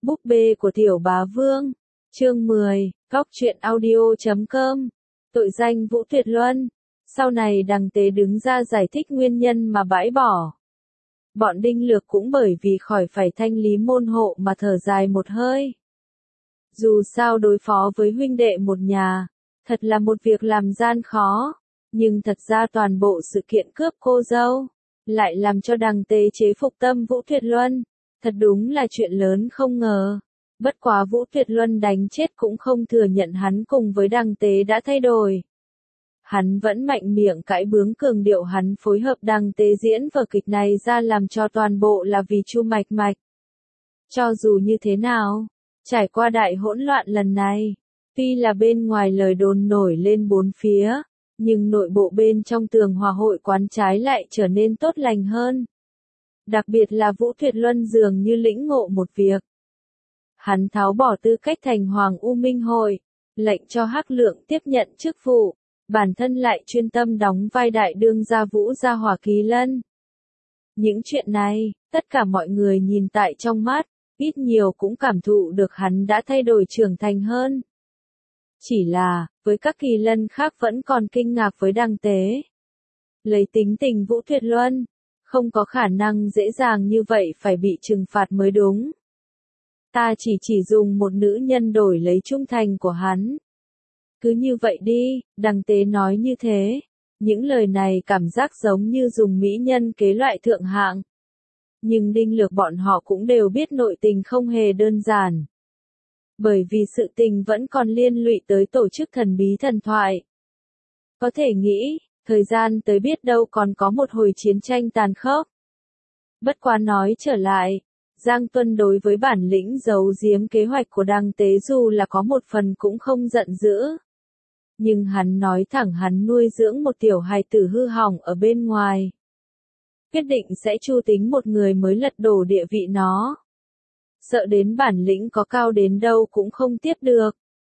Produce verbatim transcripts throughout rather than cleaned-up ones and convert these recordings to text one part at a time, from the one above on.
Búp bê của Tiểu Bá Vương. Chương mười, Góc truyện audio chấm com. Tội danh Vũ Tuyệt Luân. Sau này Đằng Tế đứng ra giải thích nguyên nhân mà bãi bỏ. Bọn Đinh Lược cũng bởi vì khỏi phải thanh lý môn hộ mà thở dài một hơi. Dù sao đối phó với huynh đệ một nhà, thật là một việc làm gian khó, nhưng thật ra toàn bộ sự kiện cướp cô dâu, lại làm cho Đằng Tế chế phục tâm Vũ Tuyệt Luân, thật đúng là chuyện lớn không ngờ. Bất quá Vũ Tuyệt Luân đánh chết cũng không thừa nhận hắn cùng với Đằng Tế đã thay đổi. Hắn vẫn mạnh miệng cãi bướng cường điệu hắn phối hợp Đằng Tế diễn vở kịch này ra làm cho toàn bộ là vì Chu Mạch Mạch. Cho dù như thế nào, trải qua đại hỗn loạn lần này, tuy là bên ngoài lời đồn nổi lên bốn phía, nhưng nội bộ bên trong tường hòa hội quán trái lại trở nên tốt lành hơn. Đặc biệt là Vũ Tuyệt Luân dường như lĩnh ngộ một việc. Hắn tháo bỏ tư cách thành Hoàng U Minh Hội, lệnh cho Hắc Lượng tiếp nhận chức vụ, bản thân lại chuyên tâm đóng vai đại đương gia Vũ gia Hỏa Kỳ Lân. Những chuyện này, tất cả mọi người nhìn tại trong mắt, ít nhiều cũng cảm thụ được hắn đã thay đổi trưởng thành hơn. Chỉ là, với các Kỳ Lân khác vẫn còn kinh ngạc với Đằng Tế. Lấy tính tình Vũ Tuyệt Luân, không có khả năng dễ dàng như vậy phải bị trừng phạt mới đúng. Ta chỉ chỉ dùng một nữ nhân đổi lấy trung thành của hắn. Cứ như vậy đi, Đằng Tế nói như thế. Những lời này cảm giác giống như dùng mỹ nhân kế loại thượng hạng. Nhưng Đinh Lược bọn họ cũng đều biết nội tình không hề đơn giản. Bởi vì sự tình vẫn còn liên lụy tới tổ chức thần bí thần thoại. Có thể nghĩ, thời gian tới biết đâu còn có một hồi chiến tranh tàn khốc. Bất quá nói trở lại, Giang Tuân đối với bản lĩnh giấu giếm kế hoạch của Đằng Tế dù là có một phần cũng không giận dữ. Nhưng hắn nói thẳng hắn nuôi dưỡng một tiểu hài tử hư hỏng ở bên ngoài. Quyết định sẽ chu tính một người mới lật đổ địa vị nó. Sợ đến bản lĩnh có cao đến đâu cũng không tiếp được.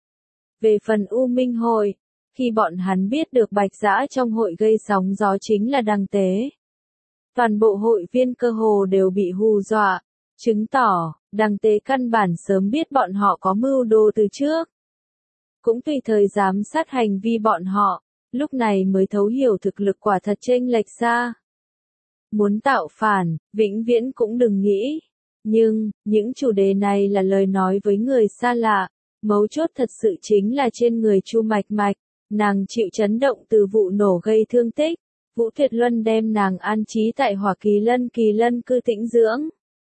Về phần U Minh Hội, khi bọn hắn biết được Bạch Dã trong hội gây sóng gió chính là Đằng Tế. Toàn bộ hội viên cơ hồ đều bị hù dọa, chứng tỏ, Đằng Tế căn bản sớm biết bọn họ có mưu đồ từ trước. Cũng tùy thời giám sát hành vi bọn họ, lúc này mới thấu hiểu thực lực quả thật chênh lệch xa. Muốn tạo phản, vĩnh viễn cũng đừng nghĩ. Nhưng, những chủ đề này là lời nói với người xa lạ, mấu chốt thật sự chính là trên người Chu Mạch Mạch, nàng chịu chấn động từ vụ nổ gây thương tích, Vũ Tuyệt Luân đem nàng an trí tại Hỏa Kỳ Lân Kỳ Lân cư tĩnh dưỡng.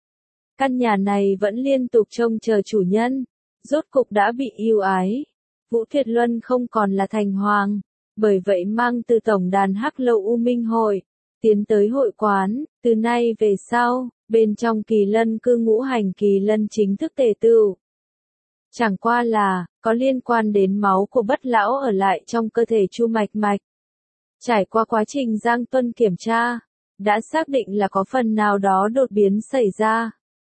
Căn nhà này vẫn liên tục trông chờ chủ nhân, rốt cục đã bị yêu ái. Vũ Tuyệt Luân không còn là thành hoàng, bởi vậy mang từ tổng đàn Hắc Lâu U Minh Hội, tiến tới hội quán, từ nay về sau, bên trong Kỳ Lân cư ngũ hành Kỳ Lân chính thức tề tựu. Chẳng qua là, có liên quan đến máu của Bất Lão ở lại trong cơ thể Chu Mạch Mạch. Trải qua quá trình Giang Tuân kiểm tra, đã xác định là có phần nào đó đột biến xảy ra.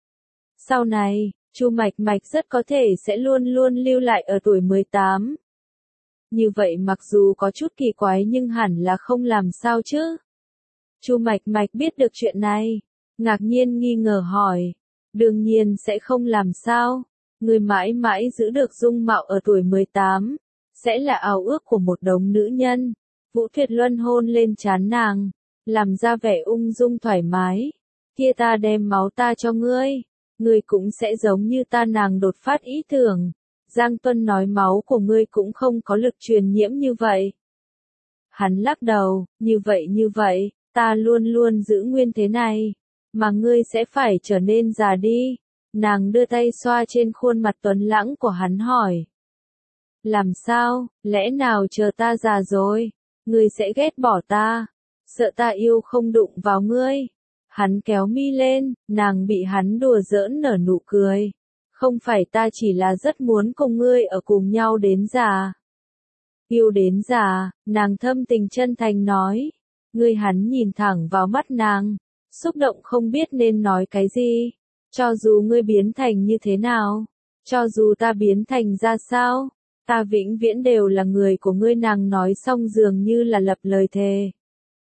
Sau này, Chu Mạch Mạch rất có thể sẽ luôn luôn lưu lại ở tuổi mười tám. Như vậy mặc dù có chút kỳ quái nhưng hẳn là không làm sao chứ. Chu Mạch Mạch biết được chuyện này, ngạc nhiên nghi ngờ hỏi. Đương nhiên sẽ không làm sao, người mãi mãi giữ được dung mạo ở tuổi mười tám, sẽ là ao ước của một đống nữ nhân. Vũ Tuyệt Luân hôn lên trán nàng, làm ra vẻ ung dung thoải mái. Kia ta đem máu ta cho ngươi. Ngươi cũng sẽ giống như ta nàng đột phát ý tưởng. Giang Tuân nói máu của ngươi cũng không có lực truyền nhiễm như vậy. Hắn lắc đầu, như vậy như vậy, ta luôn luôn giữ nguyên thế này. Mà ngươi sẽ phải trở nên già đi. Nàng đưa tay xoa trên khuôn mặt tuấn lãng của hắn hỏi. Làm sao, lẽ nào chờ ta già rồi, ngươi sẽ ghét bỏ ta, sợ ta yêu không đụng vào ngươi. Hắn kéo mi lên, nàng bị hắn đùa giỡn nở nụ cười. Không phải ta chỉ là rất muốn cùng ngươi ở cùng nhau đến già. Yêu đến già, nàng thâm tình chân thành nói. Ngươi hắn nhìn thẳng vào mắt nàng, xúc động không biết nên nói cái gì. Cho dù ngươi biến thành như thế nào, cho dù ta biến thành ra sao, ta vĩnh viễn đều là người của ngươi, nàng nói xong dường như là lập lời thề.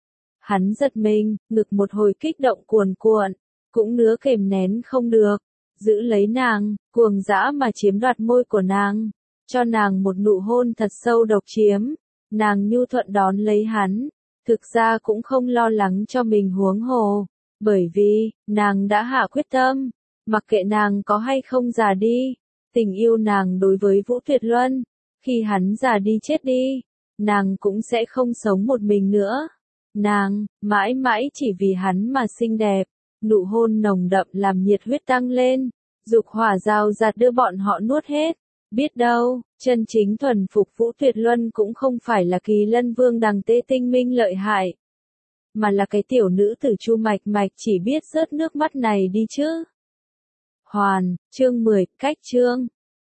Hắn giật mình, ngực một hồi kích động cuồn cuộn, cũng nứa kềm nén không được, giữ lấy nàng, cuồng dã mà chiếm đoạt môi của nàng, cho nàng một nụ hôn thật sâu độc chiếm. Nàng nhu thuận đón lấy hắn, thực ra cũng không lo lắng cho mình huống hồ, bởi vì, nàng đã hạ quyết tâm, mặc kệ nàng có hay không già đi, tình yêu nàng đối với Vũ Tuyệt Luân, khi hắn già đi chết đi, nàng cũng sẽ không sống một mình nữa. Nàng, mãi mãi chỉ vì hắn mà xinh đẹp, nụ hôn nồng đậm làm nhiệt huyết tăng lên, dục hỏa rào rạt đưa bọn họ nuốt hết. Biết đâu, chân chính thuần phục Vũ Tuyệt Luân cũng không phải là Kỳ Lân Vương đằng tê tinh minh lợi hại, mà là cái tiểu nữ tử Chu Mạch Mạch chỉ biết rớt nước mắt này đi chứ. Hoàn, chương mười, cách chương.